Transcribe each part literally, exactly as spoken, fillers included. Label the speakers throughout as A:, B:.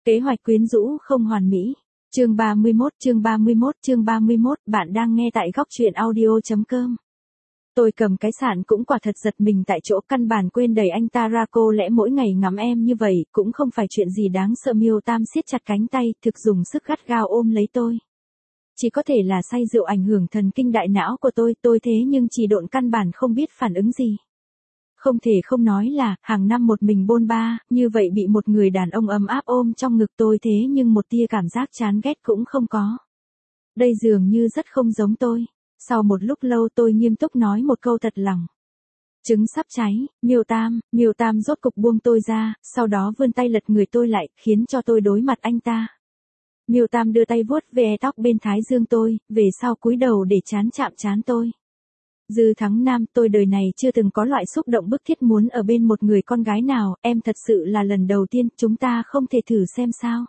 A: Kế hoạch quyến rũ không hoàn mỹ. Chương ba mươi mốt, chương ba mươi mốt, chương ba mươi mốt, bạn đang nghe tại góc truyện audio.com. Tôi cầm cái sạn cũng quả thật giật mình tại chỗ, căn bản quên đẩy anh ta ra. Cô lẽ mỗi ngày ngắm em như vậy cũng không phải chuyện gì đáng sợ. Miêu Tam siết chặt cánh tay, thực dùng sức gắt gao ôm lấy tôi. Chỉ có thể là say rượu ảnh hưởng thần kinh đại não của tôi, tôi thế nhưng chỉ độn căn bản không biết phản ứng gì. Không thể không nói là, hàng năm một mình bôn ba, như vậy bị một người đàn ông ấm áp ôm trong ngực tôi thế nhưng một tia cảm giác chán ghét cũng không có. Đây dường như rất không giống tôi. Sau một lúc lâu tôi nghiêm túc nói một câu thật lòng. Trứng sắp cháy, Miêu Tam, Miêu Tam rốt cục buông tôi ra, sau đó vươn tay lật người tôi lại, khiến cho tôi đối mặt anh ta. Miêu Tam đưa tay vuốt về tóc bên thái dương tôi, về sau cúi đầu để chán chạm chán tôi. Dư Thắng Nam, tôi đời này chưa từng có loại xúc động bức thiết muốn ở bên một người con gái nào, em thật sự là lần đầu tiên, chúng ta không thể thử xem sao.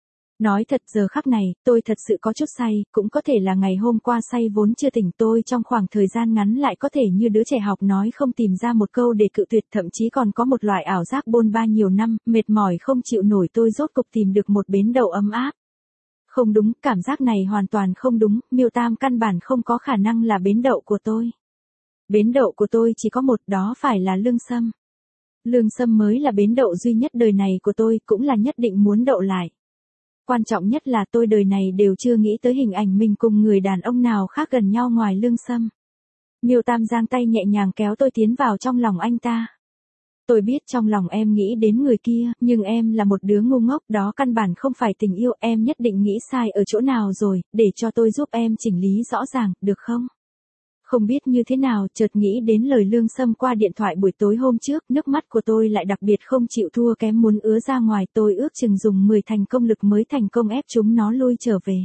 A: Nói thật giờ khắc này, tôi thật sự có chút say, cũng có thể là ngày hôm qua say vốn chưa tỉnh. Tôi trong khoảng thời gian ngắn lại có thể như đứa trẻ học nói không tìm ra một câu để cự tuyệt, thậm chí còn có một loại ảo giác bôn ba nhiều năm, mệt mỏi không chịu nổi. Tôi rốt cục tìm được một bến đậu ấm áp. Không đúng, cảm giác này hoàn toàn không đúng, Miêu Tam căn bản không có khả năng là bến đậu của tôi. Bến đậu của tôi chỉ có một, đó phải là Lương Sâm. Lương Sâm mới là bến đậu duy nhất đời này của tôi, cũng là nhất định muốn đậu lại. Quan trọng nhất là tôi đời này đều chưa nghĩ tới hình ảnh mình cùng người đàn ông nào khác gần nhau ngoài Lương Sâm. Miêu Tam giang tay nhẹ nhàng kéo tôi tiến vào trong lòng anh ta. Tôi biết trong lòng em nghĩ đến người kia, nhưng em là một đứa ngu ngốc, đó căn bản không phải tình yêu, em nhất định nghĩ sai ở chỗ nào rồi, để cho tôi giúp em chỉnh lý rõ ràng, được không? Không biết như thế nào, chợt nghĩ đến lời Lương Sâm qua điện thoại buổi tối hôm trước, nước mắt của tôi lại đặc biệt không chịu thua kém muốn ứa ra ngoài. Tôi ước chừng dùng mười thành công lực mới thành công ép chúng nó lui trở về.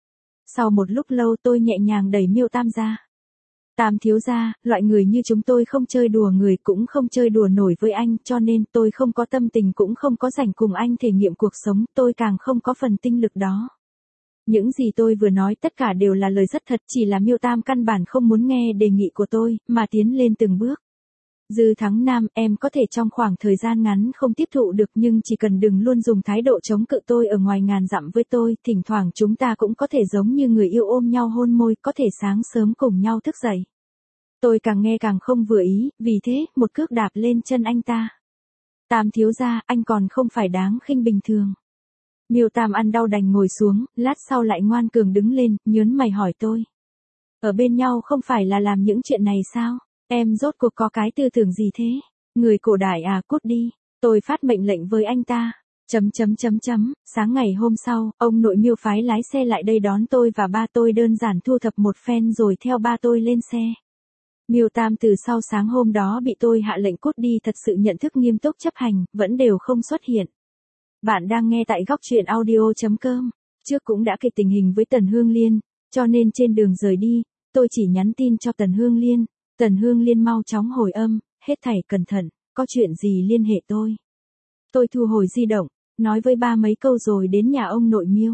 A: Sau một lúc lâu tôi nhẹ nhàng đẩy Miêu Tam ra. Tam thiếu gia, loại người như chúng tôi không chơi đùa người, cũng không chơi đùa nổi với anh, cho nên tôi không có tâm tình cũng không có rảnh cùng anh thể nghiệm cuộc sống, tôi càng không có phần tinh lực đó. Những gì tôi vừa nói tất cả đều là lời rất thật, chỉ là Miêu Tam căn bản không muốn nghe đề nghị của tôi, mà tiến lên từng bước. Dư Thắng Nam, em có thể trong khoảng thời gian ngắn không tiếp thụ được, nhưng chỉ cần đừng luôn dùng thái độ chống cự tôi ở ngoài ngàn dặm với tôi, thỉnh thoảng chúng ta cũng có thể giống như người yêu ôm nhau hôn môi, có thể sáng sớm cùng nhau thức dậy. Tôi càng nghe càng không vừa ý, vì thế, một cước đạp lên chân anh ta. Tam thiếu gia, anh còn không phải đáng khinh bình thường. Miêu Tam ăn đau đành ngồi xuống, lát sau lại ngoan cường đứng lên, nhớn mày hỏi tôi. Ở bên nhau không phải là làm những chuyện này sao? Em rốt cuộc có cái tư tưởng gì thế? Người cổ đại à, cút đi. Tôi phát mệnh lệnh với anh ta. Chấm chấm chấm chấm, sáng ngày hôm sau, ông nội Miêu phái lái xe lại đây đón tôi và ba tôi, đơn giản thu thập một phen rồi theo ba tôi lên xe. Miêu Tam từ sau sáng hôm đó bị tôi hạ lệnh cút đi thật sự nhận thức nghiêm túc chấp hành, vẫn đều không xuất hiện. Bạn đang nghe tại góc truyện audio.com. Trước cũng đã kể tình hình với Tần Hương Liên, cho nên trên đường rời đi, tôi chỉ nhắn tin cho Tần Hương Liên. Tần Hương Liên mau chóng hồi âm, hết thảy cẩn thận, có chuyện gì liên hệ tôi. Tôi thu hồi di động, nói với ba mấy câu rồi đến nhà ông nội Miêu.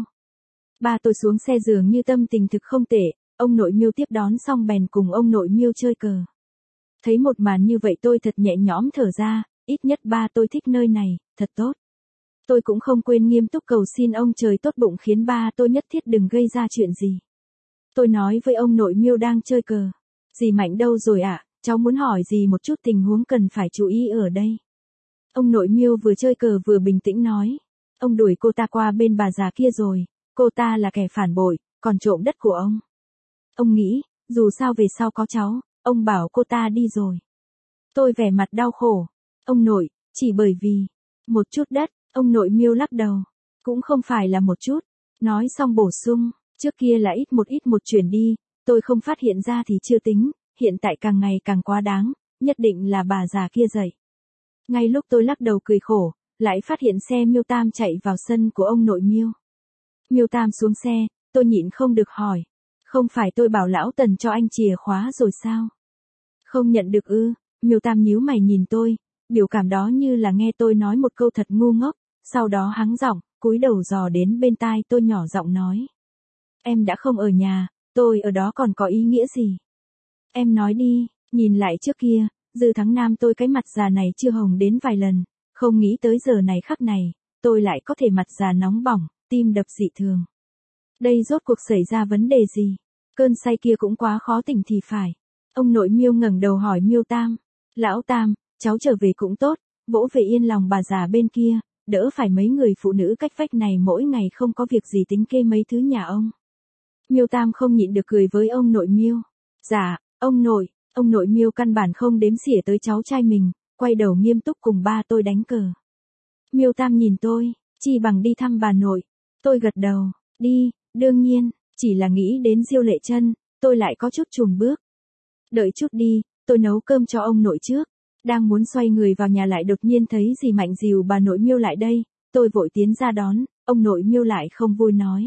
A: Ba tôi xuống xe dường như tâm tình thực không tệ, ông nội Miêu tiếp đón xong bèn cùng ông nội Miêu chơi cờ. Thấy một màn như vậy tôi thật nhẹ nhõm thở ra, ít nhất ba tôi thích nơi này, thật tốt. Tôi cũng không quên nghiêm túc cầu xin ông trời tốt bụng khiến ba tôi nhất thiết đừng gây ra chuyện gì. Tôi nói với ông nội Miêu đang chơi cờ. Dì Mạnh đâu rồi ạ, à? Cháu muốn hỏi dì một chút tình huống cần phải chú ý ở đây. Ông nội Miêu vừa chơi cờ vừa bình tĩnh nói. Ông đuổi cô ta qua bên bà già kia rồi, cô ta là kẻ phản bội, còn trộm đất của ông. Ông nghĩ, dù sao về sau có cháu, ông bảo cô ta đi rồi. Tôi vẻ mặt đau khổ. Ông nội, chỉ bởi vì một chút đất. Ông nội Miêu lắc đầu. Cũng không phải là một chút. Nói xong bổ sung, trước kia là ít một ít một chuyển đi, tôi không phát hiện ra thì chưa tính, hiện tại càng ngày càng quá đáng, nhất định là bà già kia dậy. Ngay lúc tôi lắc đầu cười khổ, lại phát hiện xe Miêu Tam chạy vào sân của ông nội Miêu. Miêu Tam xuống xe, tôi nhịn không được hỏi. Không phải tôi bảo lão Tần cho anh chìa khóa rồi sao? Không nhận được ư? Miêu Tam nhíu mày nhìn tôi, biểu cảm đó như là nghe tôi nói một câu thật ngu ngốc. Sau đó hắng giọng, cúi đầu dò đến bên tai tôi nhỏ giọng nói. Em đã không ở nhà, tôi ở đó còn có ý nghĩa gì? Em nói đi, nhìn lại trước kia, Dư Thắng Nam tôi cái mặt già này chưa hồng đến vài lần, không nghĩ tới giờ này khắc này, tôi lại có thể mặt già nóng bỏng, tim đập dị thường. Đây rốt cuộc xảy ra vấn đề gì? Cơn say kia cũng quá khó tỉnh thì phải. Ông nội Miêu ngẩng đầu hỏi Miêu Tam. Lão Tam, cháu trở về cũng tốt, vỗ về yên lòng bà già bên kia, đỡ phải mấy người phụ nữ cách vách này mỗi ngày không có việc gì tính kê mấy thứ nhà ông. Miêu Tam không nhịn được cười với ông nội Miêu. Dạ, ông nội, ông nội Miêu căn bản không đếm xỉa tới cháu trai mình, quay đầu nghiêm túc cùng ba tôi đánh cờ. Miêu Tam nhìn tôi, chi bằng đi thăm bà nội. Tôi gật đầu, đi, đương nhiên, chỉ là nghĩ đến Diêu Lệ Chân, tôi lại có chút chùn bước. Đợi chút đi, tôi nấu cơm cho ông nội trước. Đang muốn xoay người vào nhà lại đột nhiên thấy dì Mạnh dìu bà nội Miêu lại đây, tôi vội tiến ra đón, ông nội Miêu lại không vui nói.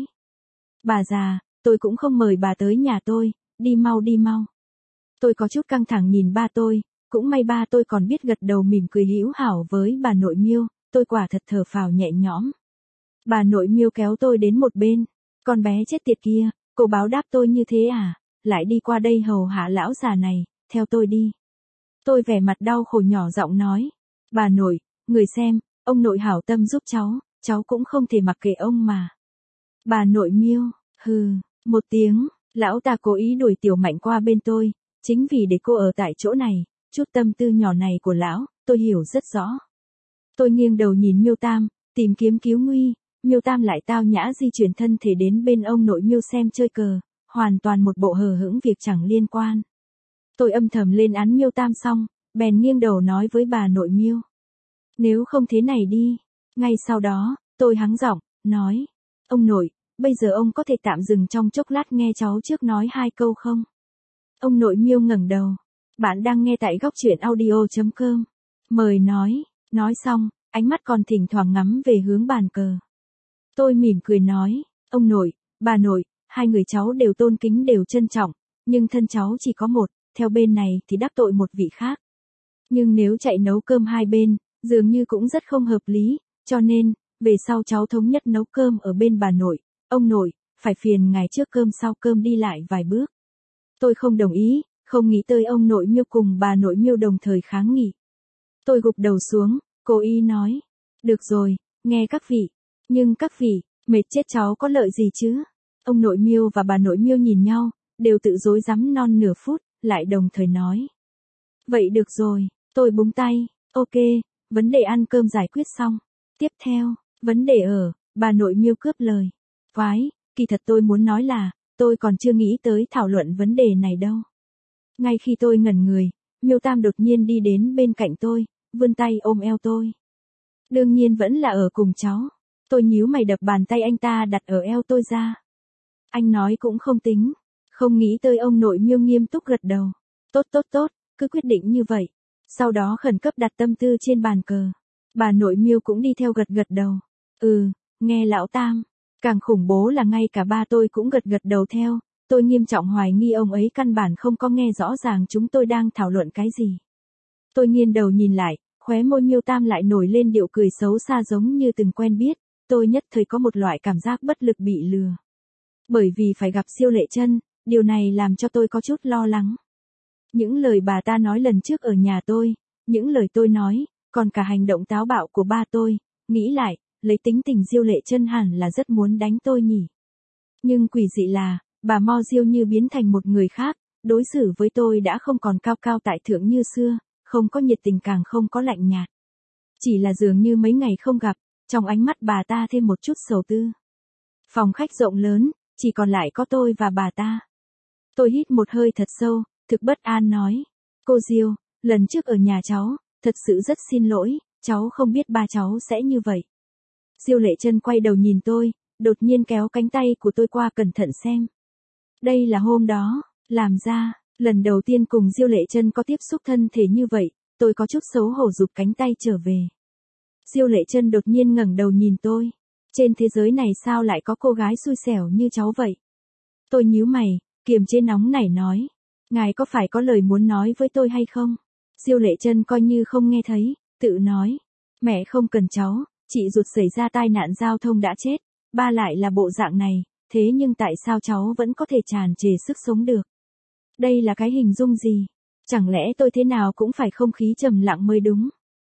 A: Bà già, tôi cũng không mời bà tới nhà tôi, đi mau đi mau. Tôi có chút căng thẳng nhìn ba tôi, cũng may ba tôi còn biết gật đầu mỉm cười hữu hảo với bà nội Miêu, tôi quả thật thở phào nhẹ nhõm. Bà nội Miêu kéo tôi đến một bên, con bé chết tiệt kia, cô báo đáp tôi như thế à, lại đi qua đây hầu hạ lão già này, theo tôi đi. Tôi vẻ mặt đau khổ nhỏ giọng nói, bà nội, người xem, ông nội hảo tâm giúp cháu, cháu cũng không thể mặc kệ ông mà. Bà nội Miêu, hừ, một tiếng, lão ta cố ý đuổi Tiểu Mạnh qua bên tôi, chính vì để cô ở tại chỗ này, chút tâm tư nhỏ này của lão, tôi hiểu rất rõ. Tôi nghiêng đầu nhìn Miêu Tam, tìm kiếm cứu nguy, Miêu Tam lại tao nhã di chuyển thân thể đến bên ông nội Miêu xem chơi cờ, hoàn toàn một bộ hờ hững việc chẳng liên quan. Tôi âm thầm lên án Miêu Tam xong, bèn nghiêng đầu nói với bà nội Miêu. Nếu không thế này đi. Ngay sau đó, tôi hắng giọng, nói. Ông nội, bây giờ ông có thể tạm dừng trong chốc lát nghe cháu trước nói hai câu không? Ông nội Miêu ngẩng đầu. Bạn đang nghe tại góc truyện audio chấm com. Mời nói. Nói xong, ánh mắt còn thỉnh thoảng ngắm về hướng bàn cờ. Tôi mỉm cười nói. Ông nội, bà nội, hai người cháu đều tôn kính đều trân trọng, nhưng thân cháu chỉ có một, theo bên này thì đắc tội một vị khác. Nhưng nếu chạy nấu cơm hai bên, dường như cũng rất không hợp lý, cho nên, về sau cháu thống nhất nấu cơm ở bên bà nội, ông nội, phải phiền ngài trước cơm sau cơm đi lại vài bước. Tôi không đồng ý, không nghĩ tới ông nội Miêu cùng bà nội Miêu đồng thời kháng nghị. Tôi gục đầu xuống, cố ý nói, được rồi, nghe các vị, nhưng các vị, mệt chết cháu có lợi gì chứ? Ông nội Miêu và bà nội Miêu nhìn nhau, đều tự rối rắm non nửa phút, lại đồng thời nói. Vậy được rồi, tôi búng tay, ok, vấn đề ăn cơm giải quyết xong. Tiếp theo, vấn đề ở, bà nội Miêu cướp lời. Quái, kỳ thật tôi muốn nói là, tôi còn chưa nghĩ tới thảo luận vấn đề này đâu. Ngay khi tôi ngẩn người, Miêu Tam đột nhiên đi đến bên cạnh tôi, vươn tay ôm eo tôi. Đương nhiên vẫn là ở cùng cháu. Tôi nhíu mày đập bàn tay anh ta đặt ở eo tôi ra. Anh nói cũng không tính. Không nghĩ tới ông nội Miêu nghiêm túc gật đầu. Tốt tốt tốt, cứ quyết định như vậy. Sau đó khẩn cấp đặt tâm tư trên bàn cờ. Bà nội Miêu cũng đi theo gật gật đầu. Ừ, nghe lão Tam. Càng khủng bố là ngay cả ba tôi cũng gật gật đầu theo. Tôi nghiêm trọng hoài nghi ông ấy căn bản không có nghe rõ ràng chúng tôi đang thảo luận cái gì. Tôi nghiêng đầu nhìn lại, khóe môi Miêu Tam lại nổi lên điệu cười xấu xa giống như từng quen biết. Tôi nhất thời có một loại cảm giác bất lực bị lừa. Bởi vì phải gặp Diêu Lệ Chân, điều này làm cho tôi có chút lo lắng. Những lời bà ta nói lần trước ở nhà tôi, những lời tôi nói, còn cả hành động táo bạo của ba tôi, nghĩ lại, lấy tính tình Diêu Lệ Chân hẳn là rất muốn đánh tôi nhỉ. Nhưng quỷ dị là, bà Mo Diêu như biến thành một người khác, đối xử với tôi đã không còn cao cao tại thượng như xưa, không có nhiệt tình càng không có lạnh nhạt. Chỉ là dường như mấy ngày không gặp, trong ánh mắt bà ta thêm một chút sầu tư. Phòng khách rộng lớn, chỉ còn lại có tôi và bà ta. Tôi hít một hơi thật sâu, thực bất an nói. Cô Diêu, lần trước ở nhà cháu, thật sự rất xin lỗi, cháu không biết ba cháu sẽ như vậy. Diêu Lệ Chân quay đầu nhìn tôi, đột nhiên kéo cánh tay của tôi qua cẩn thận xem. Đây là hôm đó, làm ra, lần đầu tiên cùng Diêu Lệ Chân có tiếp xúc thân thể như vậy, tôi có chút xấu hổ rụt cánh tay trở về. Diêu Lệ Chân đột nhiên ngẩng đầu nhìn tôi. Trên thế giới này sao lại có cô gái xui xẻo như cháu vậy? Tôi nhíu mày, kiềm chế nóng nảy nói. Ngài có phải có lời muốn nói với tôi hay không? Diêu Lệ Chân coi như không nghe thấy, tự nói. Mẹ không cần cháu, chị ruột xảy ra tai nạn giao thông đã chết. Ba lại là bộ dạng này, thế nhưng tại sao cháu vẫn có thể tràn trề sức sống được? Đây là cái hình dung gì? Chẳng lẽ tôi thế nào cũng phải không khí trầm lặng mới đúng?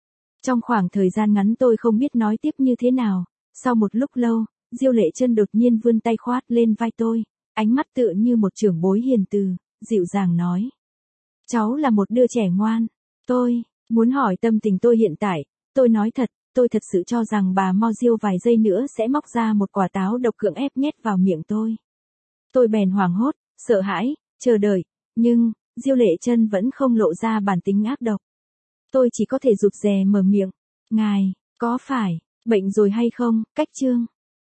A: Trong khoảng thời gian ngắn tôi không biết nói tiếp như thế nào. Sau một lúc lâu, Diêu Lệ Chân đột nhiên vươn tay khoát lên vai tôi, ánh mắt tựa như một trưởng bối hiền từ, dịu dàng nói. Cháu là một đứa trẻ ngoan. Tôi muốn hỏi tâm tình tôi hiện tại. Tôi nói thật, tôi thật sự cho rằng bà Mo Diêu vài giây nữa sẽ móc ra một quả táo độc cưỡng ép nhét vào miệng tôi. Tôi bèn hoảng hốt, sợ hãi, chờ đợi, nhưng Diêu Lệ Chân vẫn không lộ ra bản tính ác độc. Tôi chỉ có thể rụt rè mở miệng. Ngài, có phải bệnh rồi hay không? Cách chương